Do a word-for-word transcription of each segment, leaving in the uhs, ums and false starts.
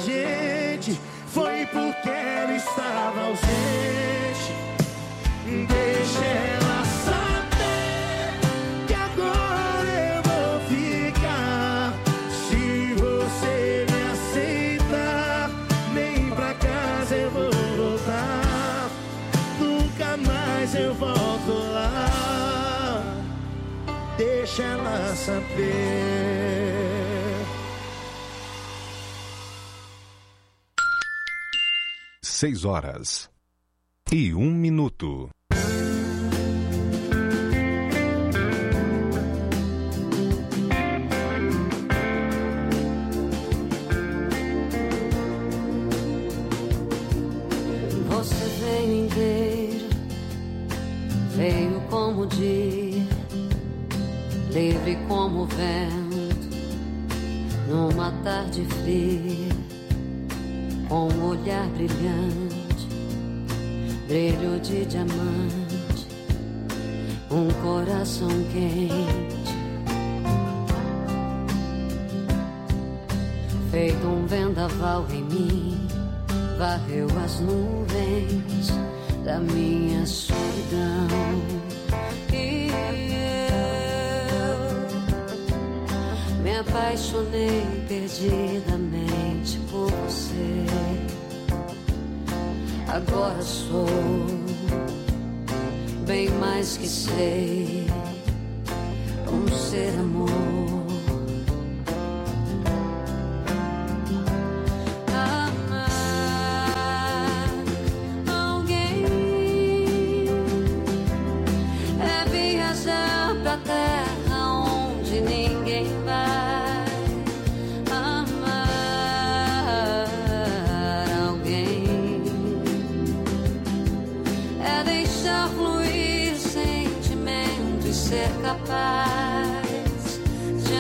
gente, foi porque ela estava ausente. Deixa ela saber que agora eu vou ficar. Se você me aceitar, nem pra casa eu vou voltar. Nunca mais eu volto lá. Deixa ela saber. Seis horas e um minuto. Você veio inteiro, veio como o dia, livre como o vento, numa tarde fria, com um olhar brilhante, brilho de diamante, um coração quente, feito um vendaval em mim, varreu as nuvens da minha solidão. E eu me apaixonei perdidamente por você. Agora sou bem mais que sei, um ser amor. Capaz de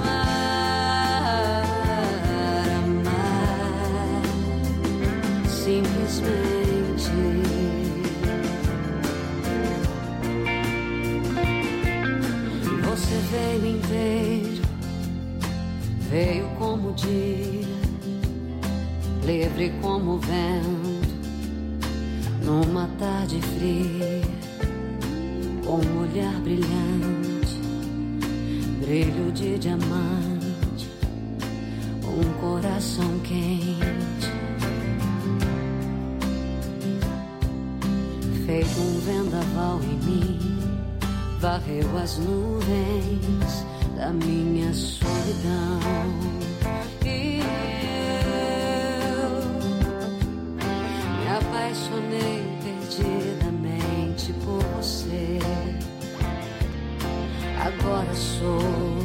amar, amar, simplesmente. Você veio inteiro, veio como o dia, livre como o vento, numa tarde fria, com um olhar brilhante, brilho de diamante, um coração quente, feito um vendaval em mim, varreu as nuvens da minha solidão. E eu me apaixonei perdidamente por você. Agora sou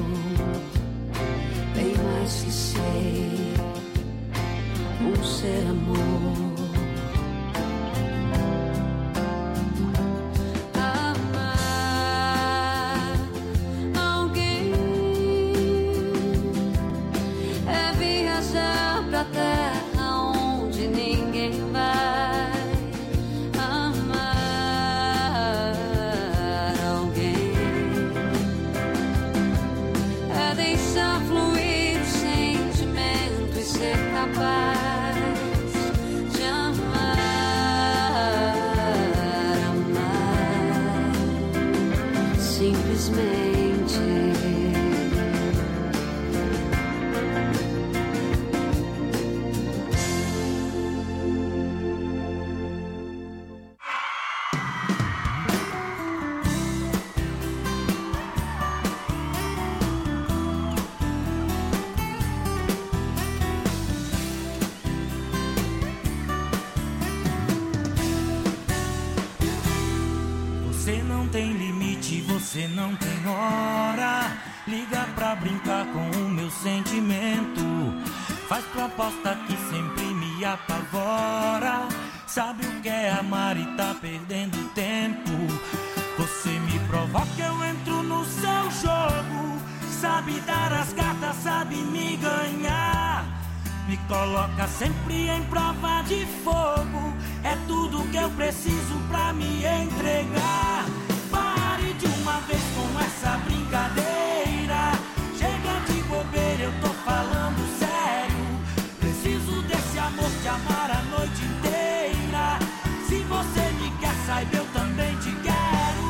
bem mais que sei, um ser amor. Amar alguém é viajar pra terra onde ninguém vai. Capaz de amar, amar, simplesmente. Você não tem hora, liga pra brincar com o meu sentimento. Faz proposta que sempre me apavora. Sabe o que é amar e tá perdendo tempo. Você me provoca, eu entro no seu jogo. Sabe dar as cartas, sabe me ganhar. Me coloca sempre em prova de fogo. É tudo que eu preciso pra me entregar. Pare de uma vez com essa brincadeira. Chega de bobeira, eu tô falando sério. Preciso deixar te amar a noite inteira. Se você me quer, saiba, eu também te quero.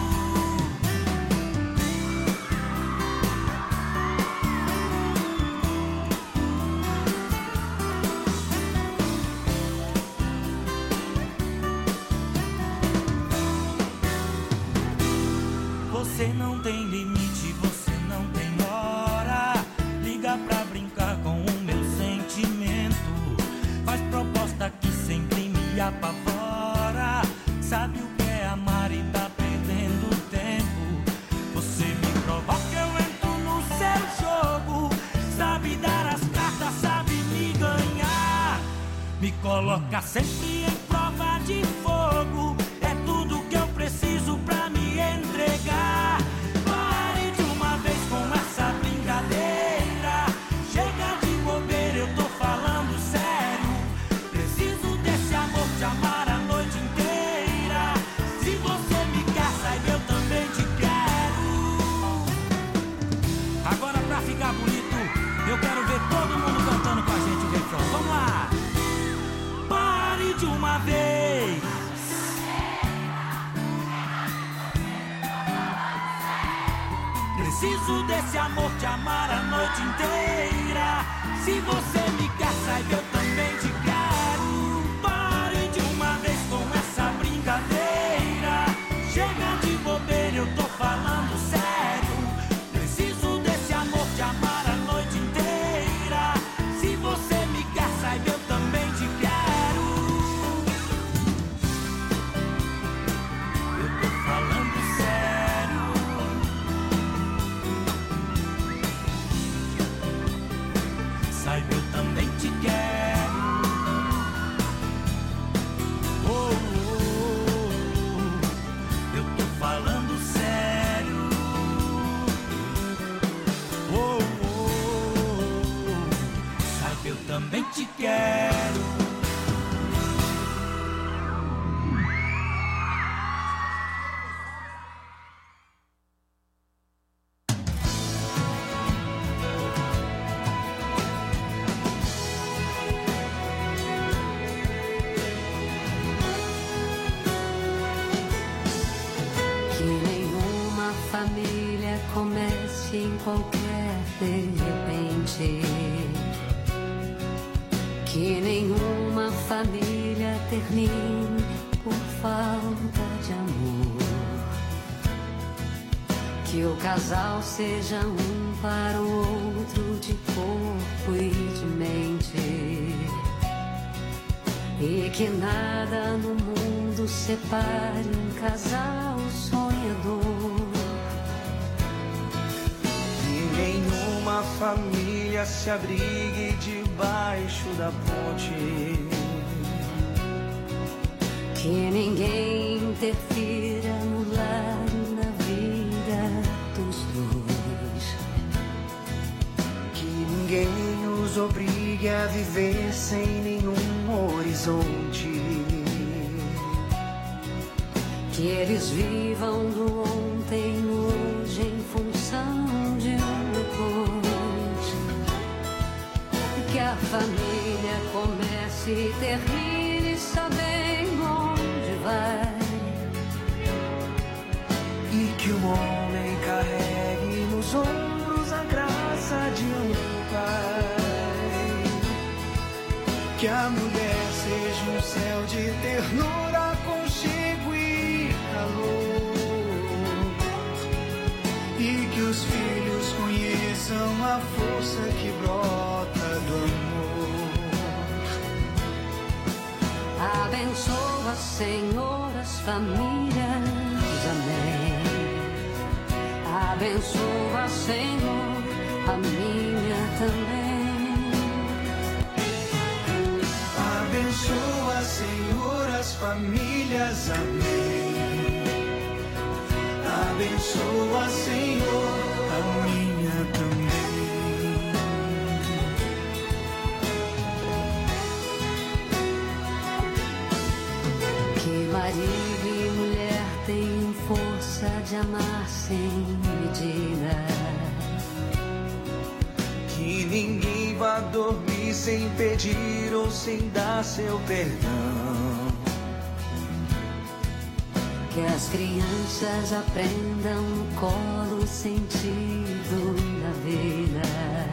Você não tem limite, você não tem hora. Liga pra brincar com o meu sentimento. Faz proposta que sempre me apavora. Sabe o que é amar e tá perdendo tempo. Você me provoca, eu entro no seu jogo. Sabe dar as cartas, sabe me ganhar. Me coloca sempre em prova de fogo. É tudo que eu preciso pra me entregar. Pare de uma vez com essa brincadeira. Chega de bobeira, eu tô falando sério. Preciso desse amor, te amar a noite inteira. Se você me quer, saiba, eu também te quero. Agora pra ficar bonito, eu quero ver todo mundo cantando com a gente o refrão. Vamos lá! Pare de uma vez. Preciso desse amor, te amar a noite inteira. Se você me quer, saiba, eu também te quero. Pare de uma vez com essa brincadeira. Chega de bobeira, eu tô falando sério. Preciso desse amor, te amar a noite inteira. Se você me quer, saiba, eu também te quero. Eu tô falando sério. Saiba, eu também te quero. Oh, oh, oh. Eu tô falando sério. Oh, oh, oh. Saiba, eu também te quero. Que nenhuma família comece em qualquer de repente. Que nenhuma família termine por falta de amor. Que o casal seja um para o outro de corpo e de mente. E que nada no mundo separe um casal sonhador. Que nenhuma família se abrigue debaixo da ponte. Que ninguém interfira no lar e na vida dos dois. Que ninguém os obrigue a viver sem nenhum horizonte. Que eles vivam do ontem no hoje em função de um depois. Que a família comece e termine sabendo onde vai. E que o homem carregue nos ombros a graça de um pai. Que a mulher seja um céu de ternura, aconchego e calor. E que os filhos conheçam a força que brota do amor. Abençoa, Senhor, as famílias, amém. Abençoa, Senhor, a minha também. Abençoa, Senhor, as famílias, amém. Abençoa, Senhor, a minha também. Que marido e mulher tenham força de amar sem medida. Que ninguém vá dormir sem pedir ou sem dar seu perdão. Que as crianças aprendam no colo o sentido da vida.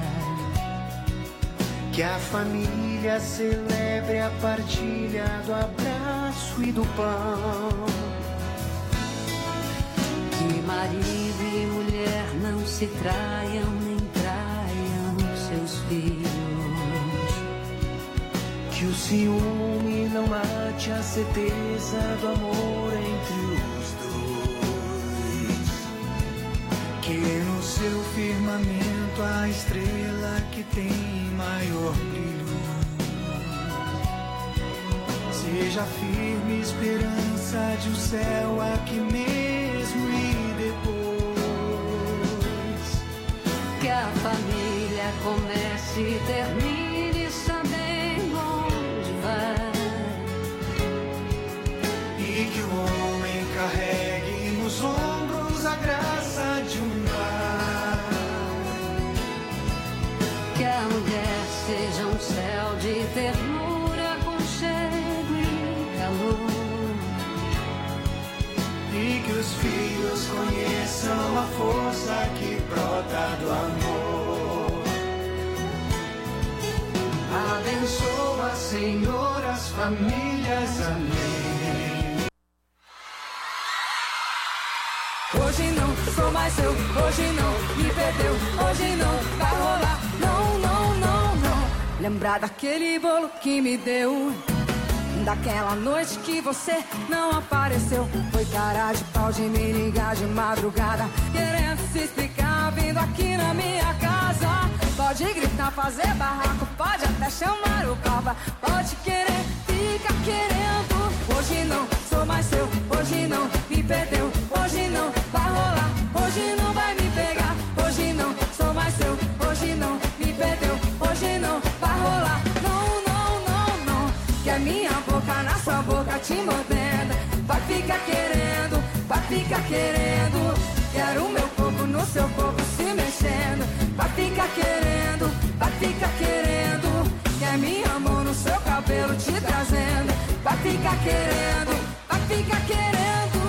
Que a família celebre a partilha do abraço e do pão. Que marido e mulher não se traiam nem traiam seus filhos. Que o ciúme não mate a certeza do amor entre os dois. Que no seu firmamento a estrela que tem maior brilho seja firme esperança de um céu aqui mesmo e depois. Que a família comece e termine sabendo onde vai. E que o homem carregue nos ombros a graça de um lar. Que a mulher seja um céu de ternura, aconchego e calor. E que os filhos conheçam a força que brota do amor. Abençoa, Senhor, as famílias. Amém. Hoje não sou mais seu, hoje não me perdeu, hoje não vai rolar, não, não, não, não. Lembrar daquele bolo que me deu, daquela noite que você não apareceu. Foi cara de pau de me ligar de madrugada, querendo se explicar, vindo aqui na minha casa. Pode gritar, fazer barraco, pode até chamar o papa, pode querer, fica querendo. Hoje não sou mais seu, hoje não me perdeu, hoje não vai rolar, hoje não vai me pegar. Hoje não sou mais seu, hoje não me perdeu, hoje não vai rolar, não, não, não, não. Que a minha boca na sua boca te mordendo, vai ficar querendo, vai ficar querendo. Quero o meu corpo no seu corpo se mexendo, vai ficar querendo, vai ficar querendo. Quer minha mão no seu cabelo te trazendo, vai ficar querendo, vai ficar querendo.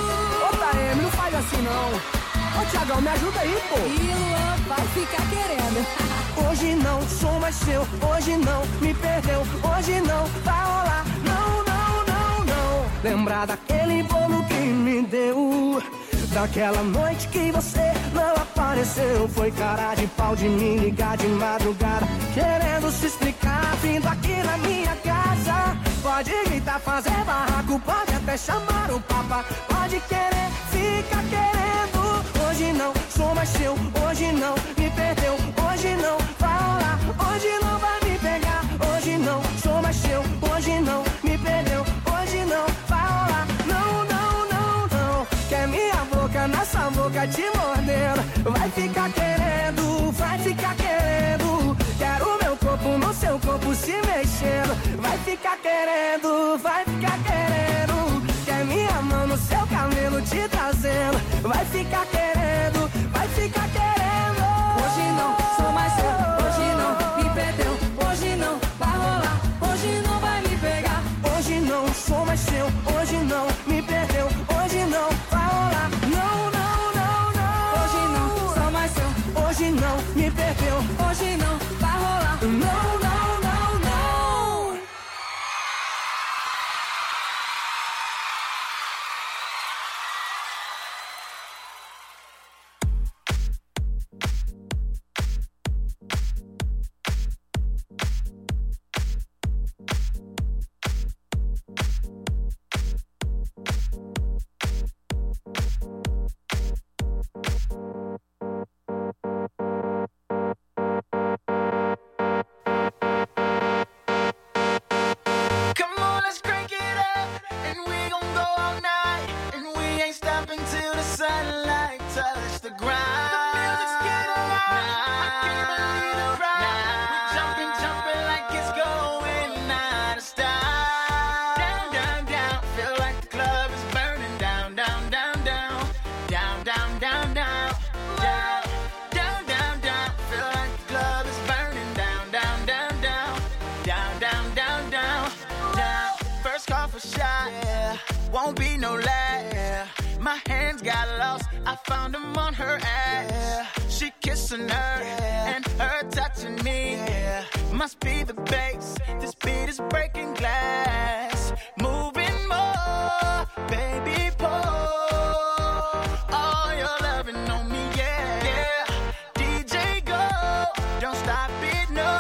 Ô Taeme, não faz assim não. Ô Thiagão, me ajuda aí, pô. E Luan vai ficar querendo. Hoje não sou mais seu, hoje não me perdeu, hoje não vai rolar, não, não, não, não. Lembrar daquele bolo que me deu, daquela noite que você não apareceu. Foi cara de pau de me ligar de madrugada, querendo se explicar, vindo aqui na minha casa. Pode gritar, fazer barraco, pode até chamar o papa, pode querer, fica querendo. Hoje não sou mais seu, hoje não me perdeu, hoje não vai rolar, hoje não vai me pegar. Hoje não sou mais seu, hoje não me perdeu, hoje não vai rolar, não, não, não, não. Quer minha boca nessa boca te mordendo, vai ficar querendo, vai ficar querendo. Quero meu corpo no seu corpo se mexendo, vai ficar querendo, vai ficar querendo. Quer minha mão no seu cabelo te trazendo, vai ficar querendo, vai ficar querendo. Hoje não sou mais seu, hoje não me perdeu, hoje não vai rolar, hoje não vai me pegar. Hoje não sou mais seu, hoje não me perdeu, hoje não vai rolar, não, não, não, não. Hoje não sou mais seu, hoje não me perdeu, hoje não vai rolar, não, não, não, não. a shot. Yeah, won't be no lag. Yeah. My hands got lost, I found them on her ass. Yeah. She kissing her, yeah. and her touching me. Yeah. Must be the bass, this beat is breaking glass. Moving more, baby, pour all your loving on me, yeah. yeah. D J go, don't stop it, no.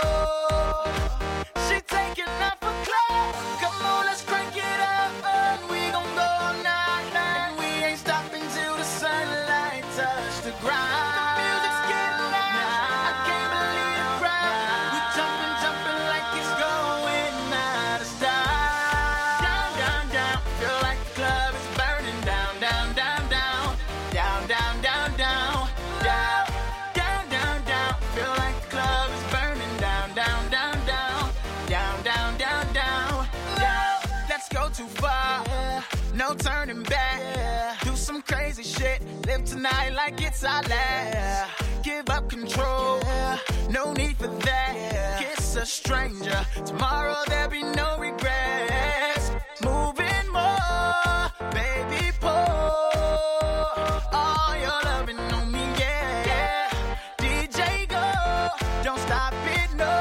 She taking off her clothes, come on, let's crank it up. And we gon' go all night, and we ain't stopping till the sunlight touch the ground. The music's getting loud, I can't believe the crowd. We jumping, jumping like it's going out of style. Down, down, down, feel like the club is burning down, down, down, down, down, down, down, down, down, down, down, down, feel like the club is burning down, down, down, down, down, down, down, down, down. Let's go too far, no turning back. Do some crazy shit, live tonight like it's our last. Give up control, no need for that. Kiss a stranger, tomorrow there'll be no regrets. Moving more, baby, pour all your loving on me, yeah. D J go, don't stop it, no.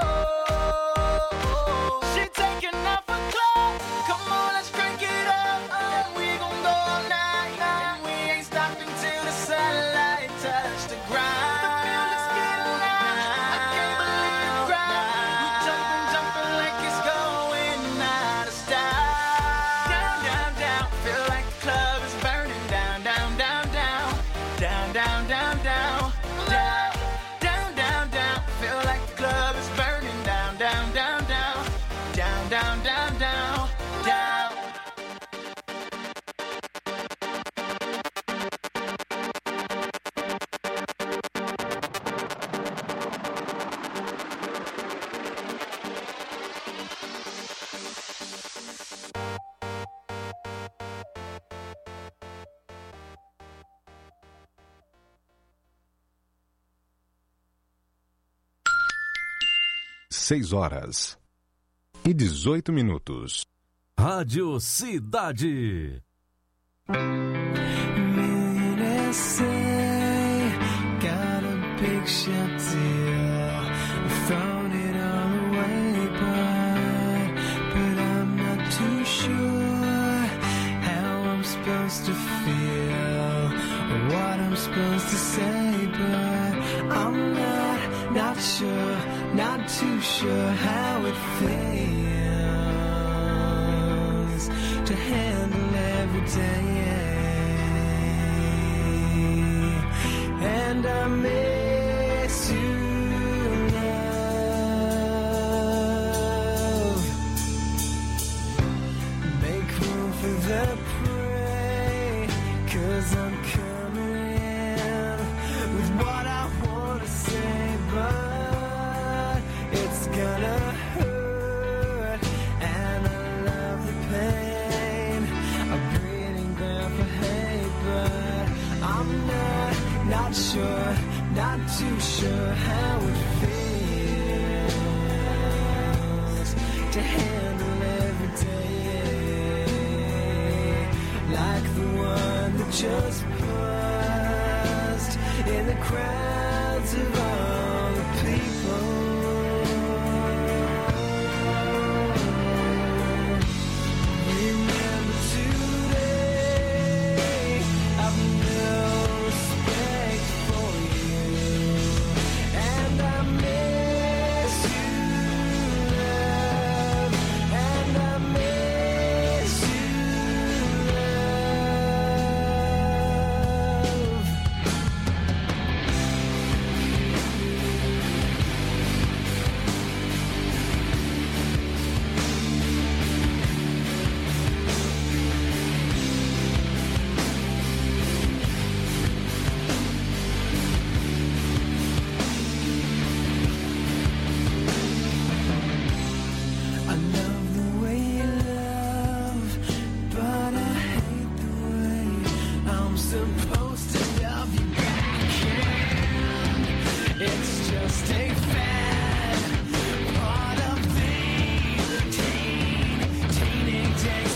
She taking off her clothes, come on, let's crank it up. And we gon' go all night, and we ain't stopping till the sunlight touch the ground. The music's getting loud, I can't believe the crowd. We jumping, jumping like it's going out of style. Down, down, down, feel like the club is burning down, down, down, down, down, down, down, down, down, down, down, down, feel like the club is burning down, down, down, down, down, down, down, down, down. Seis horas e dezoito minutos. Rádio Cidade. Millionaires say, got a big ship deal, thrown it all away, but, but I'm not too sure how I'm supposed to feel, or what I'm supposed to say, but I'm not, not sure, not too sure how it feels to handle every day. And I miss you, love. Make room for the prey, 'cause I'm coming in with what I wanna say, but it's gonna hurt, and I love the pain, a breeding ground for hate, but I'm not, not sure, not too sure how it feels to handle every day like the one that just paused in the crowds of all the people. Remember today, I've no respect for you, and I miss you, love, and I miss you, love. I love the way you love, but I hate the way I'm supposed to love you backhand. It's just a fad, part of the teen, teenage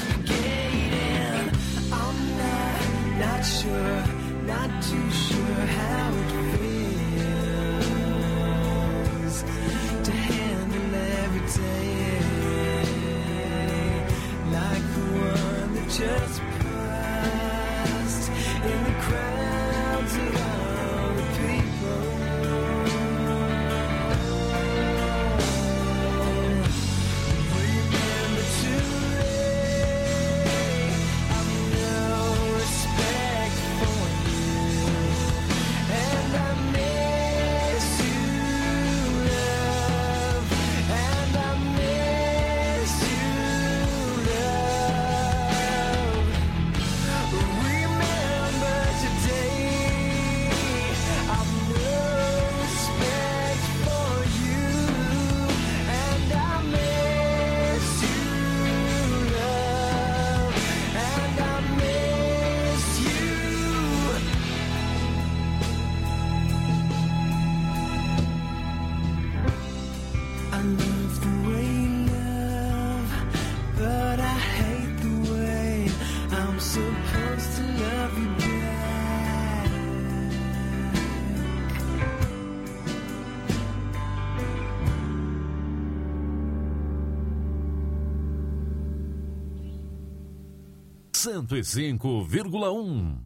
cento e cinco vírgula um.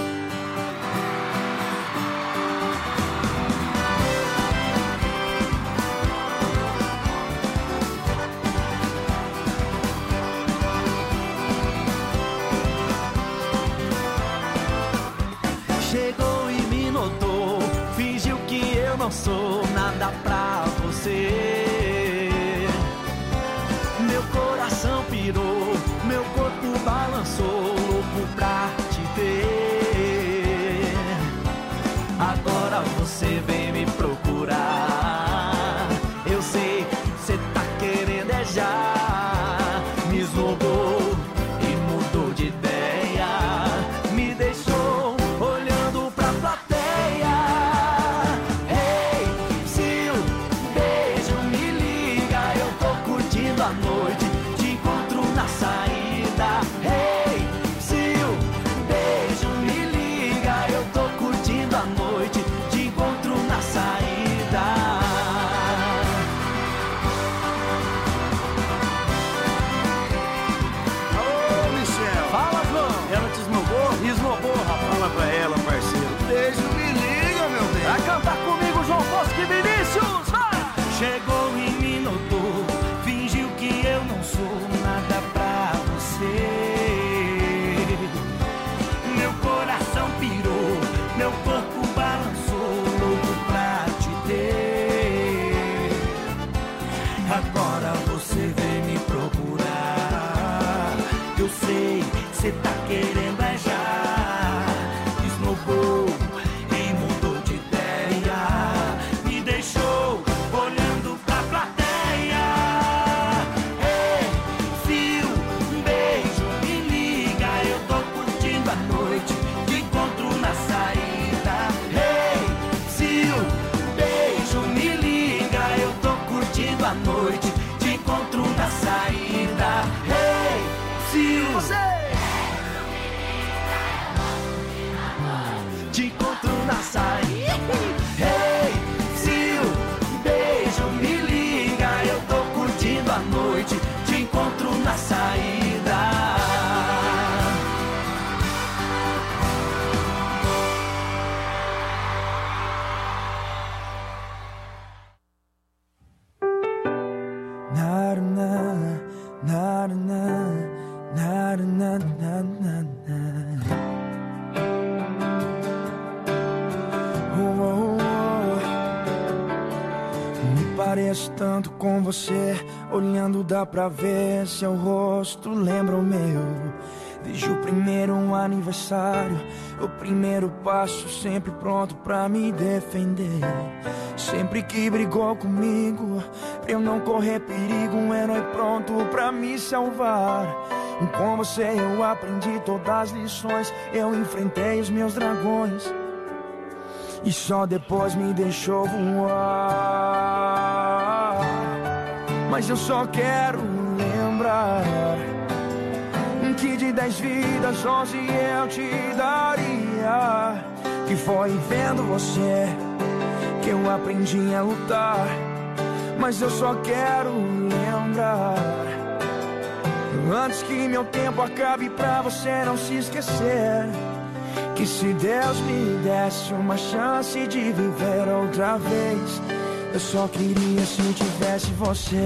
Chegou e me notou, fingiu que eu não sou nada pra você. Meu coração pirou, meu corpo balançou, louco pra te ter. Agora você vem me procurar, eu sei, cê tá querendo é já. Me esnobou e mudou de ideia, me deixou olhando pra plateia. Ei, se o beijo me liga, eu tô curtindo a noite, te encontro na saída. Ei, se o beijo me liga, eu tô curtindo a noite, te encontro na saída. Ô, Michel. Fala, João. Ela te esnobou? Esnobou, rapaz. Fala pra ela, parceiro. Beijo, me liga, meu bem. Vai cantar comigo, João Bosco e Vinícius. Vai! Chegou e me notou, fingiu que eu não sou nada pra você. Meu coração pirou, meu corpo balançou, louco pra te ter. Agora você vem me procurar, eu sei, cê tá querendo é já. Esnobou e mudou de ideia, me deixou olhando pra plateia. Ei, fio, um beijo, me liga, eu tô curtindo a noite, te encontro na saída. Ei, fio, um beijo, me liga, eu tô curtindo a noite, te encontro na saída. Ei, fio, Te encontro na saída. Hey, se o beijo me liga, eu tô curtindo a noite, te encontro na saída. Na na na na na na na na na. Pareço tanto com você, olhando dá pra ver seu rosto lembra o meu. Desde o primeiro aniversário, o primeiro passo, sempre pronto pra me defender. Sempre que brigou comigo, pra eu não correr perigo, um herói pronto pra me salvar. E com você eu aprendi todas as lições, eu enfrentei os meus dragões e só depois me deixou voar. Mas eu só quero lembrar que de dez vidas, onze eu te daria. Que foi vendo você que eu aprendi a lutar. Mas eu só quero lembrar, antes que meu tempo acabe, pra você não se esquecer, que se Deus me desse uma chance de viver outra vez, eu só queria se eu tivesse você.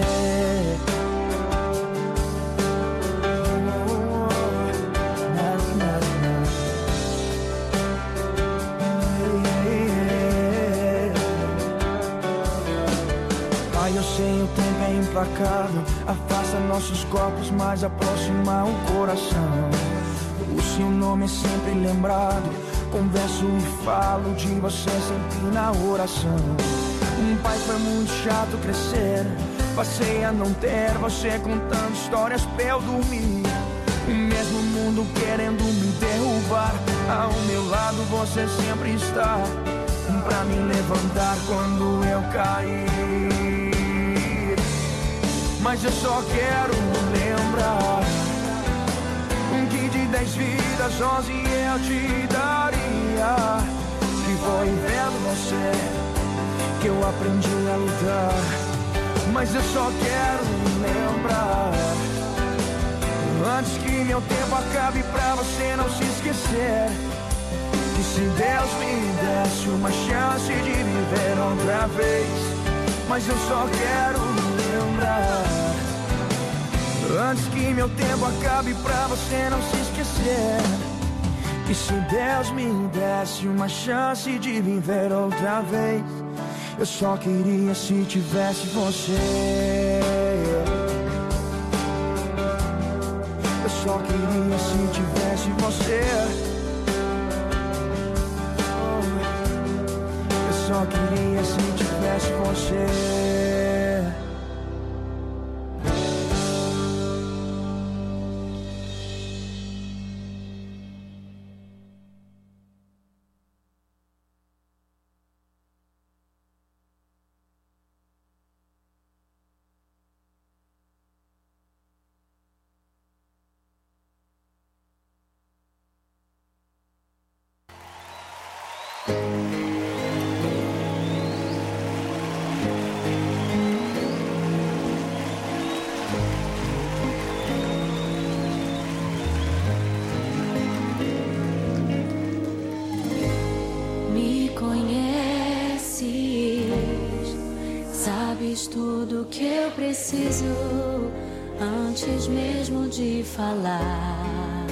Ai, eu sei, o tempo é implacável, afasta nossos corpos, mas aproxima o coração. O seu nome é sempre lembrado, converso e falo de você sempre na oração. Um pai foi muito chato crescer, passei a não ter você contando histórias pra eu dormir. O mesmo mundo querendo me derrubar, ao meu lado você sempre está, pra me levantar quando eu cair. Mas eu só quero lembrar que de dez vidas, onze eu te daria. Que foi vendo você que eu aprendi a lutar. Mas eu só quero lembrar, antes que meu tempo acabe pra você não se esquecer. E se Deus me desse uma chance de viver outra vez, mas eu só quero lembrar. Antes que meu tempo acabe pra você não se esquecer. E se Deus me desse uma chance de viver outra vez, eu só queria se tivesse você. Eu só queria se tivesse você. Eu só queria se tivesse você. Tudo que eu preciso antes mesmo de falar.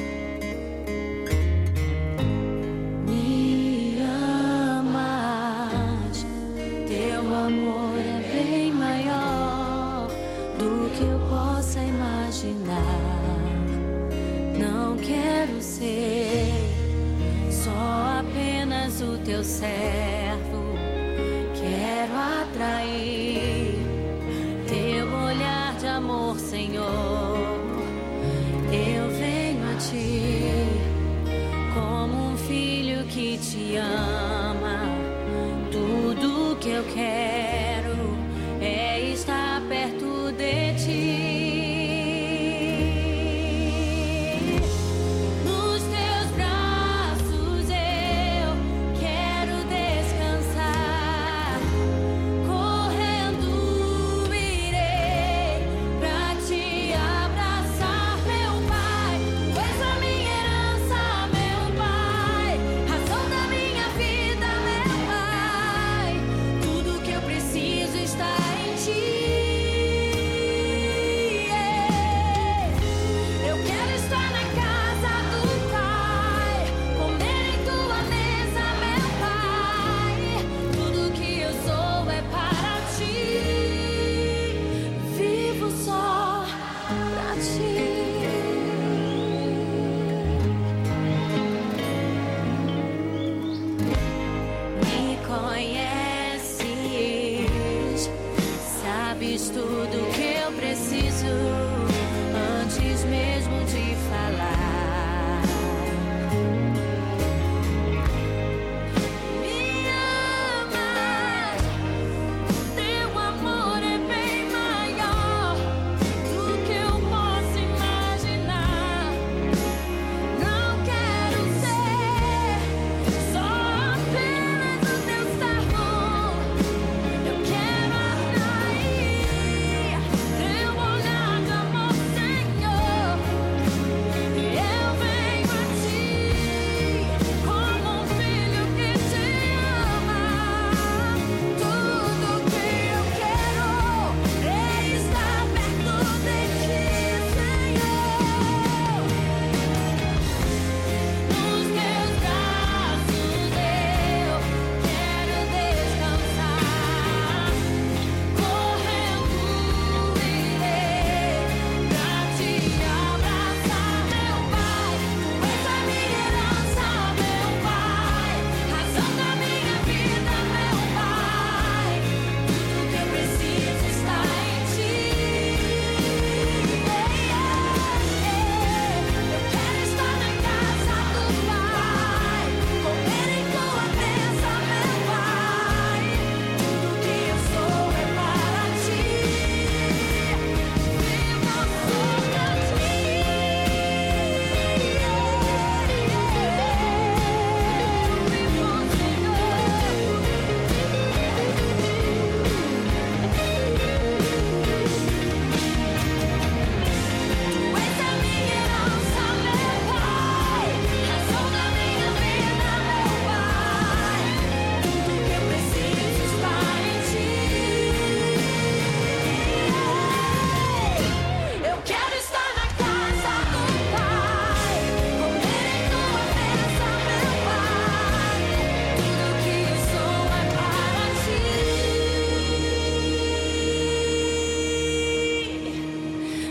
Me amas, teu amor é bem maior do que eu possa imaginar. Não quero ser só apenas o teu servo. Quero atrair teu olhar de amor, Senhor. Eu venho a ti como um filho que te ama. Tudo que eu quero é estar perto de ti. Imagine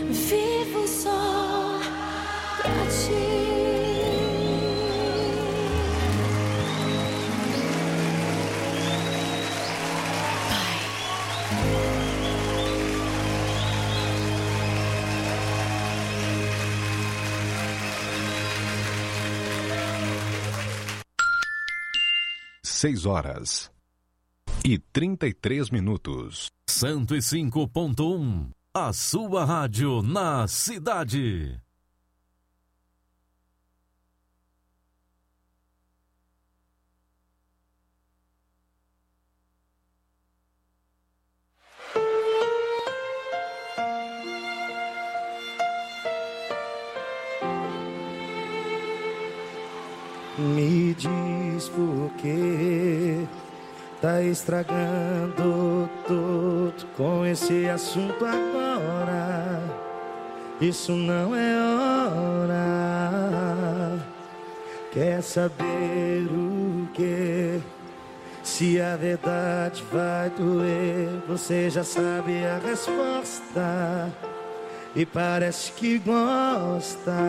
vivo só pra ti. Seis horas e trinta e três minutos. cento e cinco ponto um, a sua rádio na cidade. Me diz por que tá estragando tudo com esse assunto agora. Isso não é hora. Quer saber o que? Se a verdade vai doer, você já sabe a resposta e parece que gosta.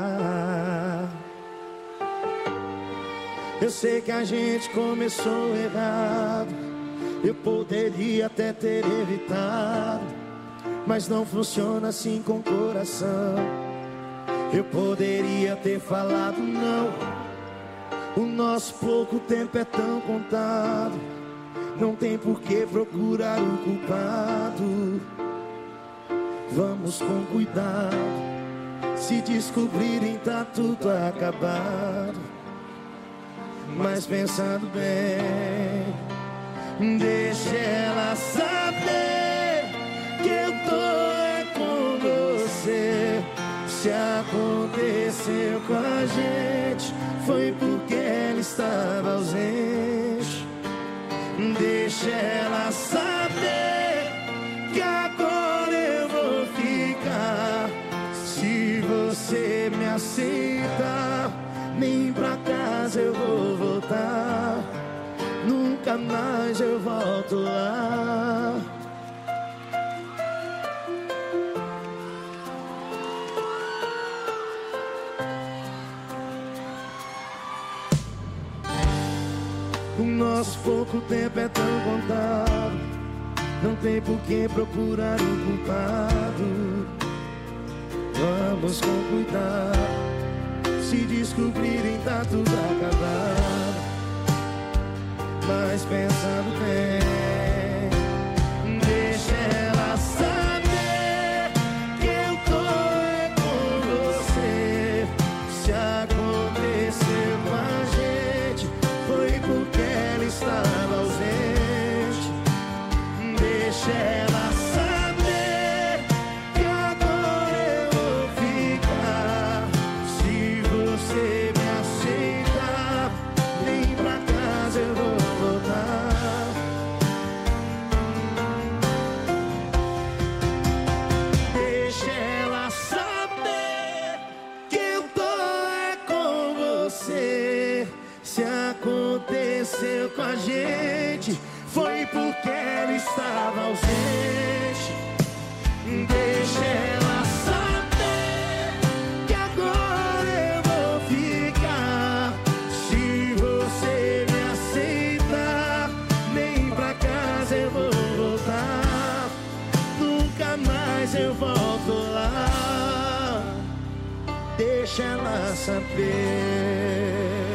Eu sei que a gente começou errado, eu poderia até ter evitado, mas não funciona assim com o coração. Eu poderia ter falado não, o nosso pouco tempo é tão contado, não tem por que procurar o culpado. Vamos com cuidado, se descobrirem tá tudo acabado. Mas pensando bem, deixa ela saber que eu tô é com você. Se aconteceu com a gente, foi porque ela estava ausente. Deixa ela saber que agora eu vou ficar. Se você me aceita, nem pra casa eu vou voltar, nunca mais eu volto lá. O nosso pouco tempo é tão contado, não tem por que procurar o culpado. Vamos com cuidado, se descobrirem tá tudo acabado. Mas pensando bem, deixa ela saber que eu tô é com você. Se aconteceu com a gente, foi porque ela estava ausente. Deixa ela saber que agora eu vou ficar. Se você me aceita, nem pra casa eu vou voltar. Deixa ela saber que eu tô é com você. Se aconteceu com a gente, foi porque ela estava ausente. Deixa ela saber que agora eu vou ficar. Se você me aceita, nem pra casa eu vou voltar, nunca mais eu volto lá. Deixa ela saber.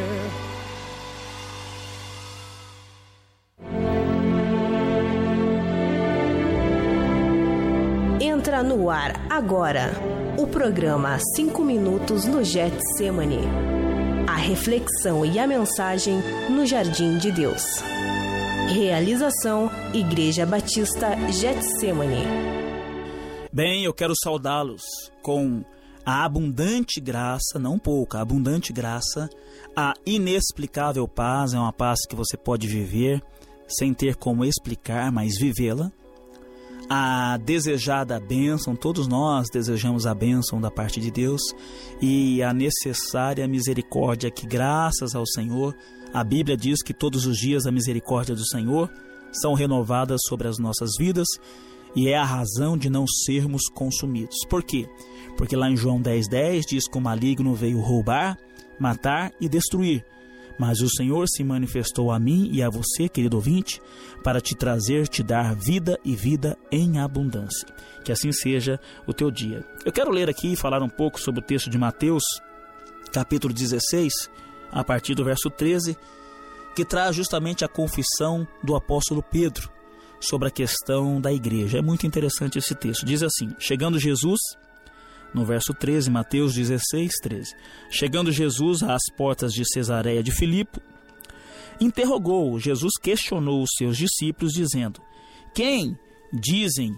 Entra no ar agora o programa Cinco Minutos no Getsemane. A reflexão e a mensagem no Jardim de Deus. Realização Igreja Batista Getsemane. Bem, eu quero saudá-los com a abundante graça, não pouca, a abundante graça, a inexplicável paz. É uma paz que você pode viver sem ter como explicar, mas vivê-la. A desejada bênção, todos nós desejamos a bênção da parte de Deus, e a necessária misericórdia que, graças ao Senhor, a Bíblia diz que todos os dias a misericórdia do Senhor são renovadas sobre as nossas vidas, e é a razão de não sermos consumidos. Por quê? Porque lá em João dez, dez diz que o maligno veio roubar, matar e destruir. Mas o Senhor se manifestou a mim e a você, querido ouvinte, para te trazer, te dar vida e vida em abundância. Que assim seja o teu dia. Eu quero ler aqui e falar um pouco sobre o texto de Mateus, capítulo dezesseis, a partir do verso treze, que traz justamente a confissão do apóstolo Pedro sobre a questão da igreja. É muito interessante esse texto. Diz assim: chegando Jesus, no verso treze, Mateus dezesseis, treze. Chegando Jesus às portas de Cesareia de Filipe, interrogou, Jesus questionou os seus discípulos, dizendo: quem dizem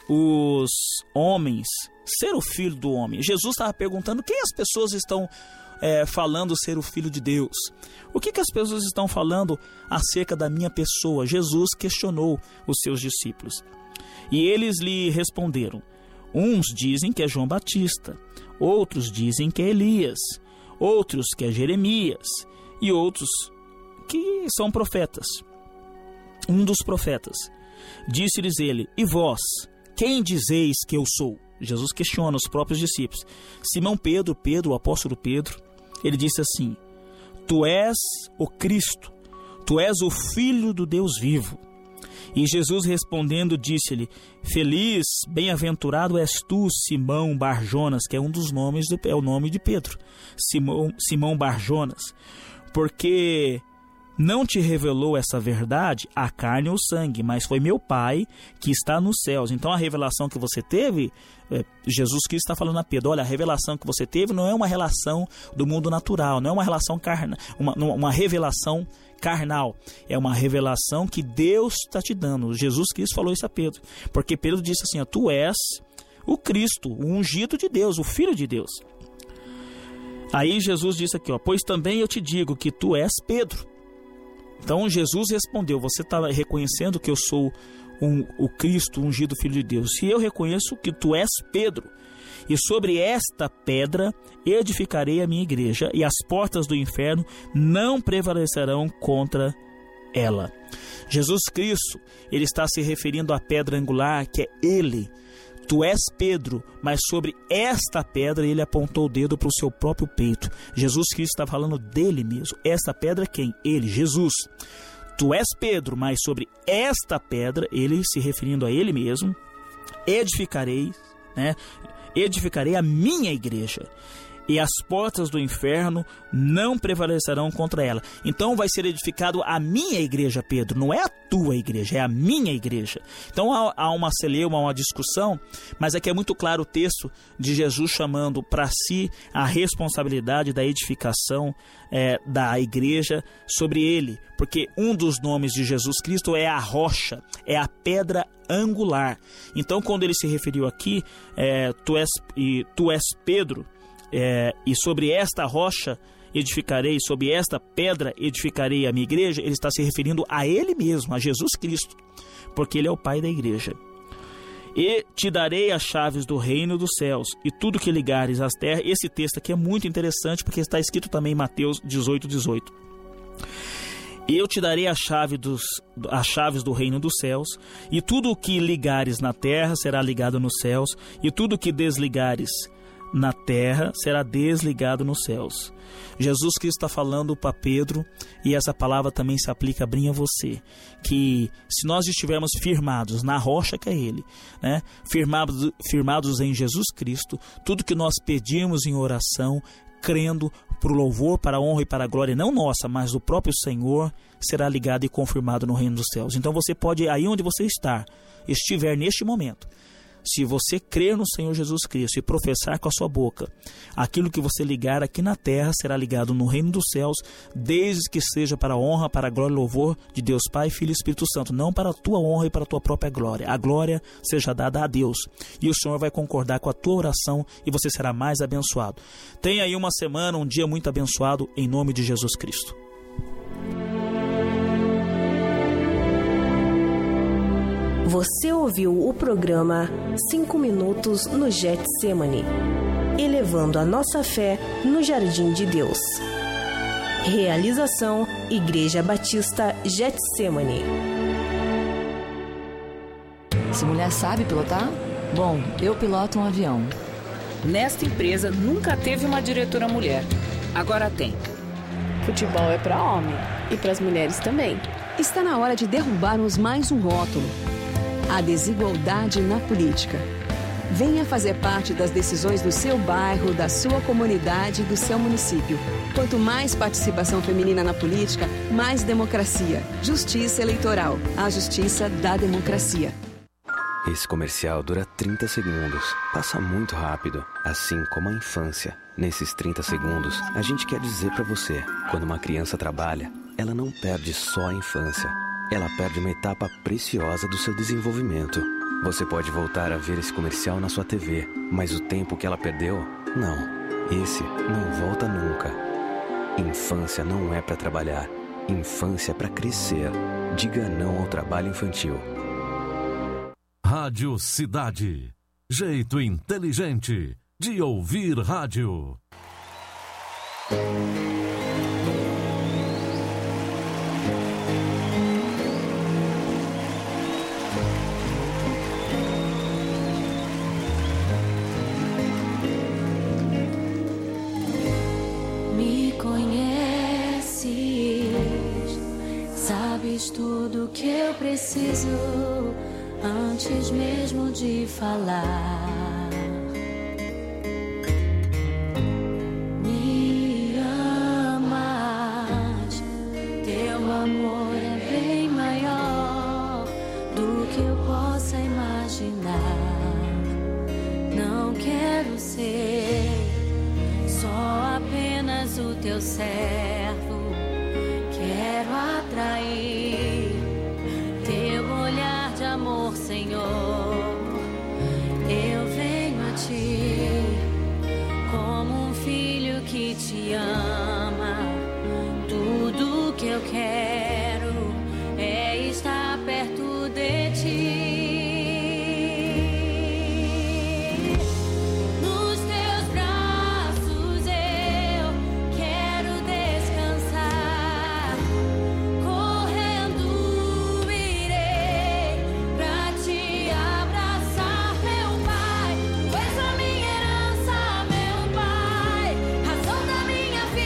os homens ser o filho do homem? Jesus estava perguntando quem as pessoas estão é, falando ser o filho de Deus. O que, que as pessoas estão falando acerca da minha pessoa? Jesus questionou os seus discípulos. E eles lhe responderam: uns dizem que é João Batista, outros dizem que é Elias, outros que é Jeremias, e outros que são profetas. Um dos profetas. Disse-lhes ele: e vós, quem dizeis que eu sou? Jesus questiona os próprios discípulos. Simão Pedro, Pedro, o apóstolo Pedro, ele disse assim: tu és o Cristo, tu és o Filho do Deus vivo. E Jesus respondendo disse-lhe: feliz, bem-aventurado és tu, Simão Barjonas, que é um dos nomes, do, é o nome de Pedro, Simão, Simão Barjonas, porque não te revelou essa verdade a carne ou sangue, mas foi meu Pai que está nos céus. Então a revelação que você teve, é, Jesus Cristo está falando a Pedro: olha, a revelação que você teve não é uma relação do mundo natural, não é uma relação carnal, uma, uma revelação carnal, é uma revelação que Deus está te dando. Jesus Cristo falou isso a Pedro, porque Pedro disse assim: ó, tu és o Cristo, o ungido de Deus, o Filho de Deus. Aí Jesus disse aqui, ó, pois também eu te digo que tu és Pedro. Então Jesus respondeu: você está reconhecendo que eu sou um, o Cristo, o ungido Filho de Deus, e eu reconheço que tu és Pedro, e sobre esta pedra edificarei a minha igreja, e as portas do inferno não prevalecerão contra ela. Jesus Cristo, ele está se referindo à pedra angular, que é ele. Tu és Pedro, mas sobre esta pedra ele apontou o dedo para o seu próprio peito. Jesus Cristo está falando dele mesmo. Esta pedra quem? Ele, Jesus. Tu és Pedro, mas sobre esta pedra, ele se referindo a ele mesmo, edificarei, né? Edificarei a minha igreja, e as portas do inferno não prevalecerão contra ela. Então vai ser edificado a minha igreja, Pedro, não é a tua igreja, é a minha igreja. Então há, há uma celeuma, uma discussão, mas aqui é muito claro o texto de Jesus chamando para si a responsabilidade da edificação é, da igreja sobre ele, porque um dos nomes de Jesus Cristo é a rocha, é a pedra angular. Então quando ele se referiu aqui, é, tu, és, e, tu és Pedro, É, e sobre esta rocha edificarei, sobre esta pedra edificarei a minha igreja, ele está se referindo a ele mesmo, a Jesus Cristo, porque ele é o Pai da igreja. E te darei as chaves do reino dos céus, e tudo que ligares às terras. Esse texto aqui é muito interessante, porque está escrito também em Mateus dezoito, dezoito. E eu te darei a chave dos, as chaves do reino dos céus, e tudo o que ligares na terra será ligado nos céus, e tudo o que desligares na terra será desligado nos céus. Jesus Cristo está falando para Pedro, e essa palavra também se aplica bem a você, que se nós estivermos firmados na rocha que é Ele, né? firmados, firmados em Jesus Cristo, tudo que nós pedimos em oração, crendo para o louvor, para a honra e para a glória, não nossa, mas do próprio Senhor, será ligado e confirmado no reino dos céus. Então você pode, aí onde você está, estiver neste momento, se você crer no Senhor Jesus Cristo e professar com a sua boca, aquilo que você ligar aqui na terra será ligado no reino dos céus, desde que seja para a honra, para a glória e louvor de Deus Pai, Filho e Espírito Santo, não para a tua honra e para a tua própria glória. A glória seja dada a Deus, e o Senhor vai concordar com a tua oração, e você será mais abençoado. Tenha aí uma semana, um dia muito abençoado, em nome de Jesus Cristo. Você ouviu o programa cinco minutos no Getsemane, elevando a nossa fé no Jardim de Deus. Realização Igreja Batista Getsemane. Se mulher sabe pilotar? Bom, eu piloto um avião. Nesta empresa nunca teve uma diretora mulher. Agora tem. Futebol é para homem e para as mulheres também. Está na hora de derrubarmos mais um rótulo: a desigualdade na política. Venha fazer parte das decisões do seu bairro, da sua comunidade e do seu município. Quanto mais participação feminina na política, mais democracia. Justiça Eleitoral. A justiça da democracia. Esse comercial dura trinta segundos. Passa muito rápido, assim como a infância. Nesses trinta segundos, a gente quer dizer pra você: quando uma criança trabalha, ela não perde só a infância. Ela perde uma etapa preciosa do seu desenvolvimento. Você pode voltar a ver esse comercial na sua T V, mas o tempo que ela perdeu, não. Esse não volta nunca. Infância não é pra trabalhar. Infância é pra crescer. Diga não ao trabalho infantil. Rádio Cidade. Jeito inteligente de ouvir rádio. Me conheces, sabes tudo que eu preciso antes mesmo de falar. Me amas, teu amor é bem maior do que eu possa imaginar. Não quero ser só apenas o teu servo, quero atrair teu olhar de amor, Senhor. Eu venho a ti como um filho que te ama. Tudo que eu quero é estar perto de ti. Minha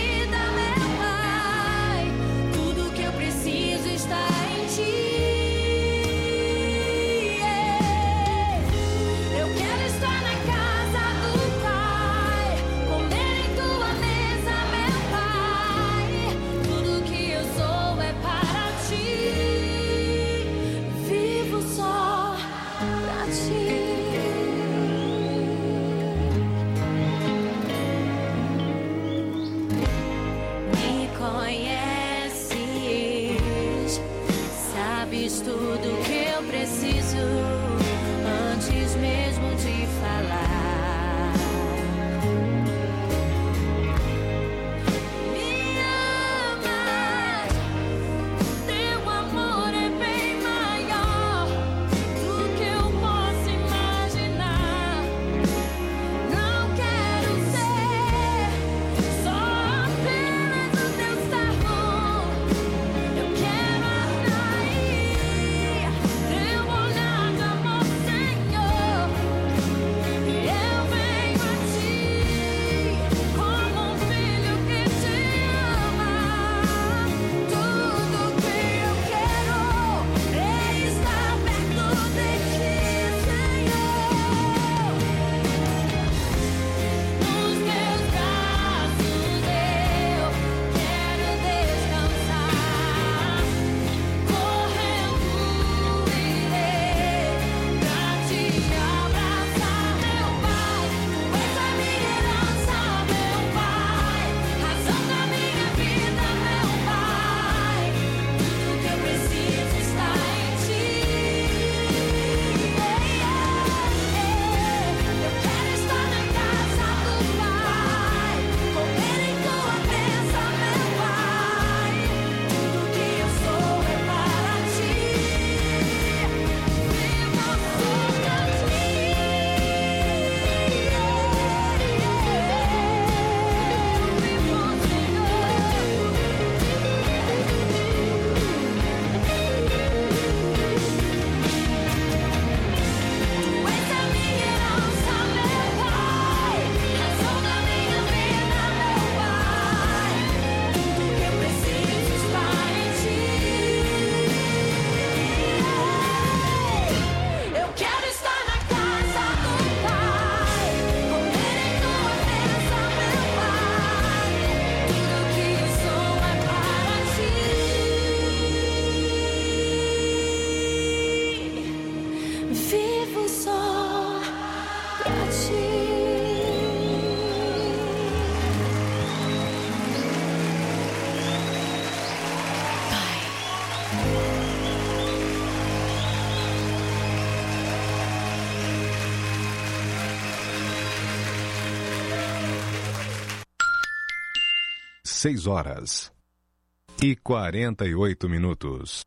seis horas e quarenta e oito minutos.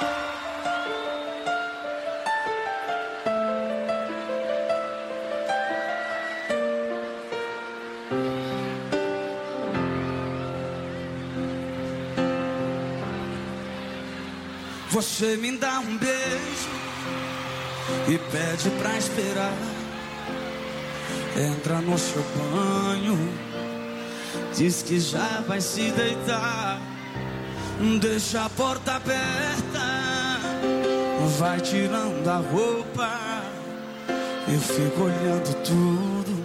Você me dá um beijo e pede pra esperar. Entra no seu banho, diz que já vai se deitar. Deixa a porta aberta, vai tirando a roupa. Eu fico olhando tudo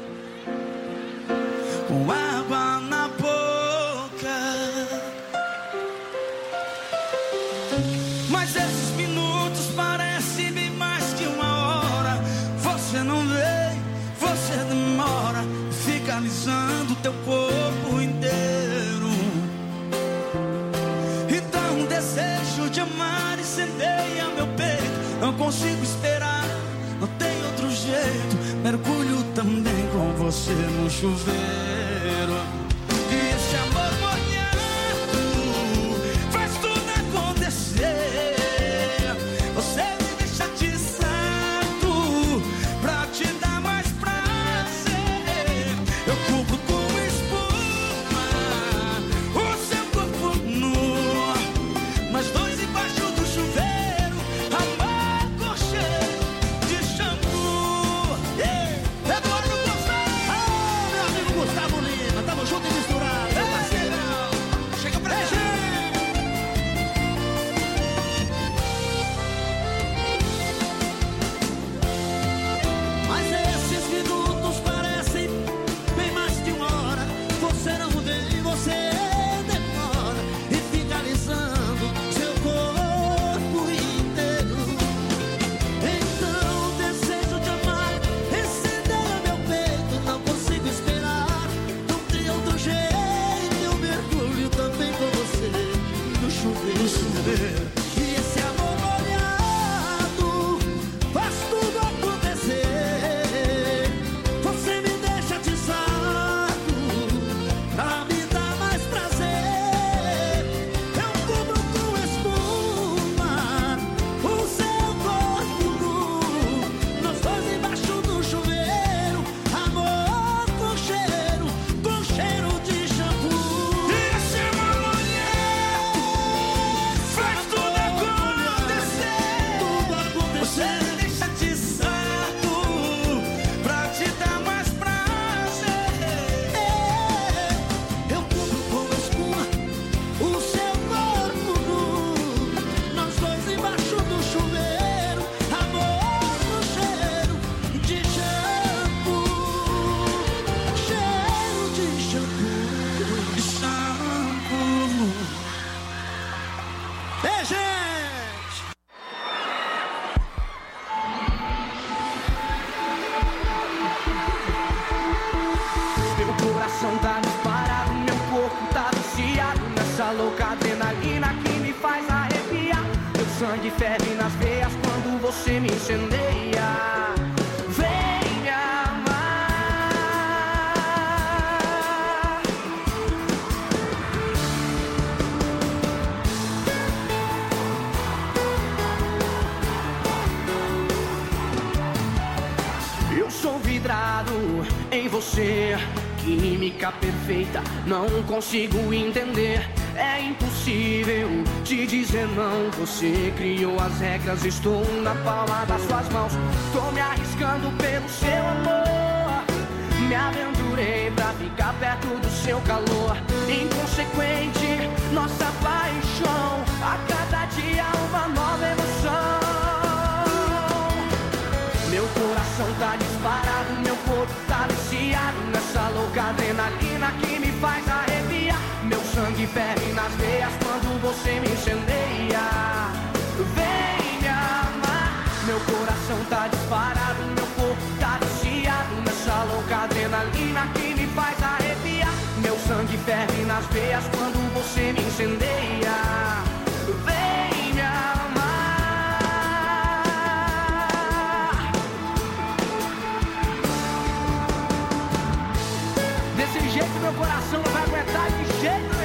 com água na boca. Mas esses minutos parecem bem mais que uma hora. Você não vem, você demora, fica alisando teu corpo inteiro. Então o desejo de amar incendeia meu peito. Não consigo esperar, não tem outro jeito. Mergulho também com você no chuveiro. E esse amor molhado faz tudo acontecer. Você me deixa atiçado pra te dar mais prazer. Eu cubro com espuma o seu corpo nu, nós dois embaixo do chuveiro, amor com cheiro de shampoo. Yeah. Agora não Gustavo, ah, meu amigo Gustavo Lima, tamo junto e misturado, meu parceiro. Chega pra gente. Mas esses minutos parecem bem mais que uma hora. Você não vem, você demora e fica alisando seu corpo inteiro. Então o desejo de amar incendeia meu peito. Não consigo esperar, não tem outro jeito. Eu mergulho também com você no chuveiro. E esse amor molhado faz tudo acontecer. Você me deixa atiçado pra me dar mais prazer. Eu cubro com espuma o seu corpo nu, nós dois embaixo do chuveiro, amor com cheiro, com cheiro de shampoo. E esse amor molhado faz tudo acontecer. Tudo acontecer. Você me deixa atiçado pra te dar mais prazer. Eu cubro com espuma o seu corpo nu, nós dois embaixo do chuveiro, amor com cheiro de shampoo, cheiro de shampoo, de shampoo. Ei, gente! Meu coração tá disparado, meu corpo tá viciado nessa louca adrenalina que me faz arrepiar. Meu sangue ferve nas veias quando você me incendeia. Vem me amar. Eu sou vidrado em você, química perfeita, não consigo entender. É impossível te dizer não. Você criou as regras, estou na palma das suas mãos. Tô me arriscando pelo seu amor, me aventurei pra ficar perto do seu calor. Inconsequente, nossa paixão, a cada dia uma nova emoção. Meu coração tá disparado, meu corpo tá viciado nessa louca adrenalina que me faz arrepiar. Meu sangue ferve nas veias quando você me incendeia. Vem me amar. Meu coração tá disparado, meu corpo tá viciado nessa louca adrenalina que me faz arrepiar. Meu sangue ferve nas veias quando você me incendeia. Vem me amar. Desse jeito meu coração não vai aguentar de jeito.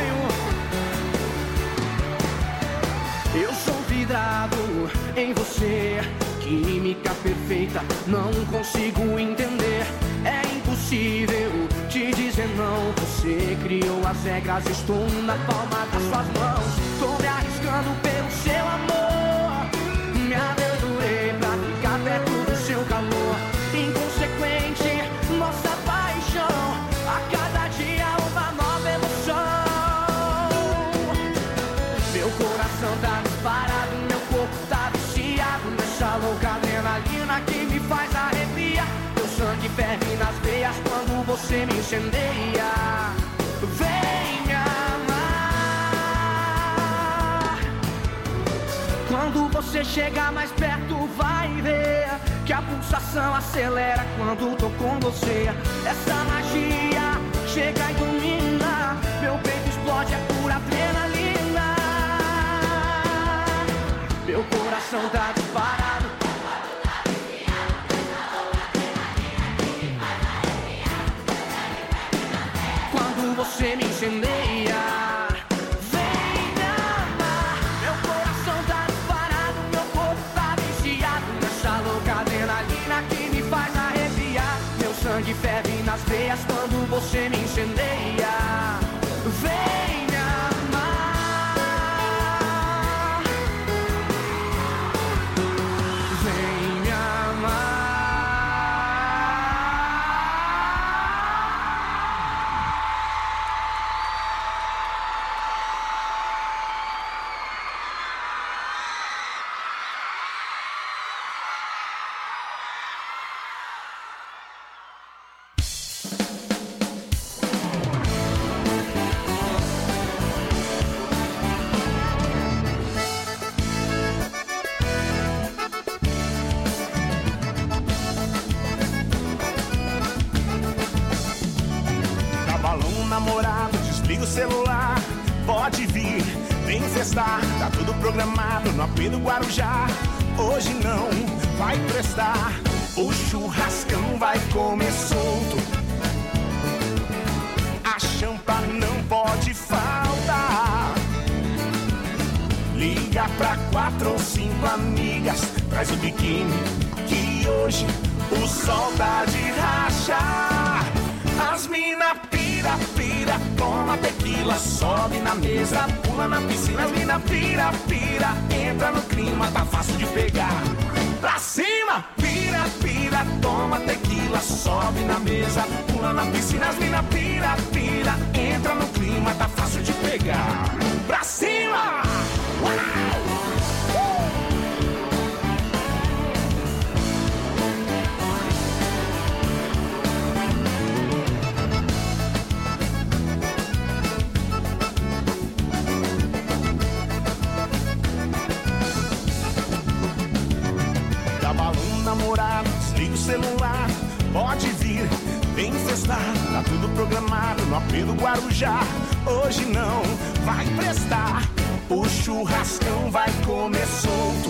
em você. Química perfeita, não consigo entender. É impossível te dizer não. Você criou as regras, estou na palma das suas mãos. Tô me arriscando pelo seu amor. Me aventurei pra ficar perto do seu calor. Inconsequente, nossa paixão. A cada dia uma nova emoção. Meu coração tá disparado, meu corpo tá viciado nessa louca adrenalina que me faz arrepiar. Meu sangue ferve nas veias quando você me incendeia. Vem me amar. Quando você chegar mais perto vai ver que a pulsação acelera quando tô com você. Essa magia chega e domina. Meu peito explode, é pura adrenalina. Meu coração tá disparado. Quando você me incendeia. Vem me amar. Meu coração tá disparado. Meu corpo tá viciado nessa louca adrenalina que me faz arrepiar. Meu sangue ferve nas veias quando você me incendeia. Vem me amar. Vem me amar. Namorado, desliga o celular, pode vir, vem festar, tá tudo programado no A P do Guarujá. Hoje não vai prestar, o churrascão vai comer solto, a champa não pode faltar. Liga pra quatro ou cinco amigas, traz o biquíni, que hoje o sol tá de rachar. As mina pira, pira, toma tequila, sobe na mesa, pula na piscina. As mina pira, pira, entra no clima, tá fácil de pegar. Pra cima, pira, pira, toma tequila, sobe na mesa, pula na piscina. As mina pira, pira, entra no clima, tá fácil de pegar. Pra cima! Uau! Namorado, desliga o celular, pode vir, vem festar, tá tudo programado no A P do Guarujá. Hoje não vai prestar, o churrascão vai comer solto,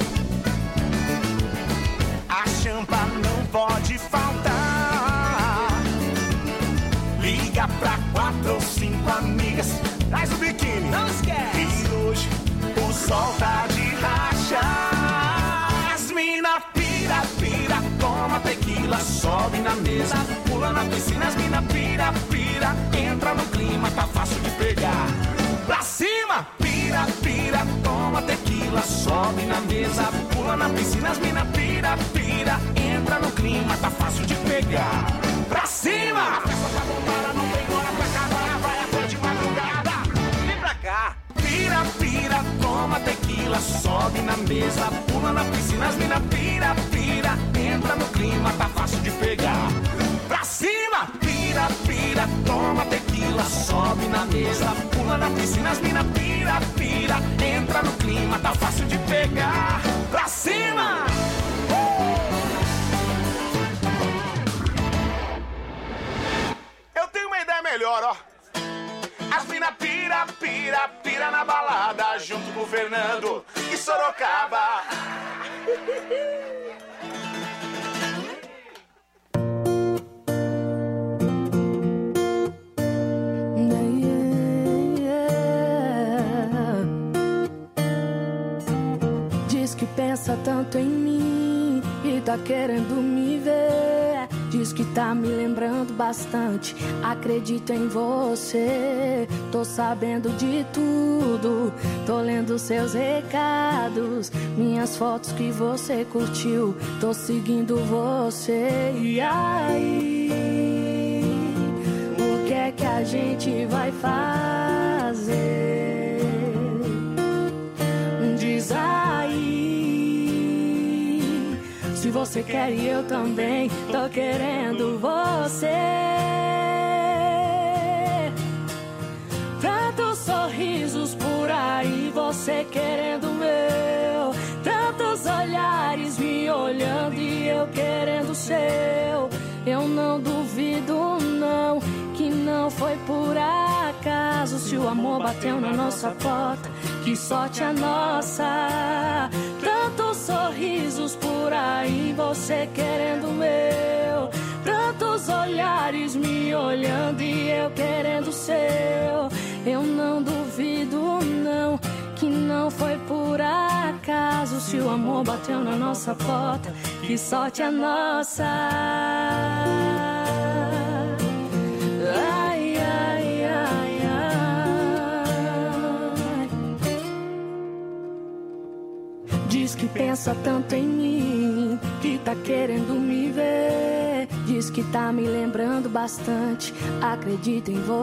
a champa não pode faltar. Liga pra quatro ou cinco amigas, traz o biquíni, não esquece, e hoje o sol tá de rachar. As mina pira, pira, toma tequila, sobe na mesa, pula na piscina. As mina pira, pira, entra no clima, tá fácil de pegar. Pra cima, pira, pira, toma tequila, sobe na mesa, pula na piscina. As mina pira, pira, entra no clima, tá fácil de pegar. Pra cima! A festa tá bombada, não tem hora pra acabar, vai até de madrugada. Vem pra cá! Pira, pira, toma tequila, sobe na mesa, pula na piscina. As mina pira, pira, entra no clima, tá fácil de pegar. Pra cima! Pira, pira, toma tequila, sobe na mesa, pula na piscina. As mina pira, pira, entra no clima, tá fácil de pegar. Pra cima! Eu tenho uma ideia melhor, ó. As mina pira, pira, pira na balada, junto com o Fernando e Sorocaba. Diz que pensa pensa tanto em mim e tá querendo me ver. Diz que tá me lembrando bastante. Acredito em você. Tô sabendo de tudo. Tô lendo seus recados, minhas fotos que você curtiu. Tô seguindo você. E aí, o que é que a gente vai fazer? Diz aí, se você quer e eu também tô querendo você. Tantos sorrisos por aí, você querendo o meu. Tantos olhares me olhando e eu querendo o seu. Eu não duvido não, que não foi por acaso. Se o amor bateu na nossa porta, que sorte a nossa. Tantos sorrisos por aí, você querendo o meu. Tantos olhares me olhando e eu querendo o seu. Eu não duvido não, que não foi por acaso. Se o amor bateu na nossa porta, que sorte a nossa. Ai, ai, ai, ai. Diz que pensa tanto em mim, que tá querendo me ver. Diz que tá me lembrando bastante. Acredito em você.